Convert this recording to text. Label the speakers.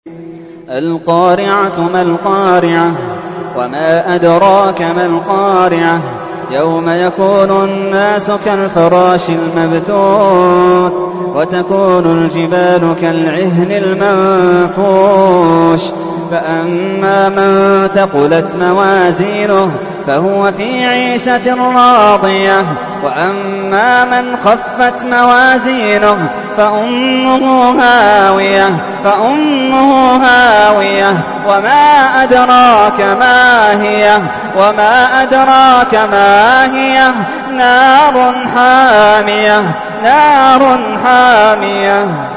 Speaker 1: القارعة ما القارعة وما أدراك ما القارعة يوم يكون الناس كالفراش المبثوث وتكون الجبال كالعهن المنفوش فأما من ثقلت موازينه فهو في عيشة راضية وأما من خفت موازينه فأمه هاوية وما أدراك ما هي نار حامية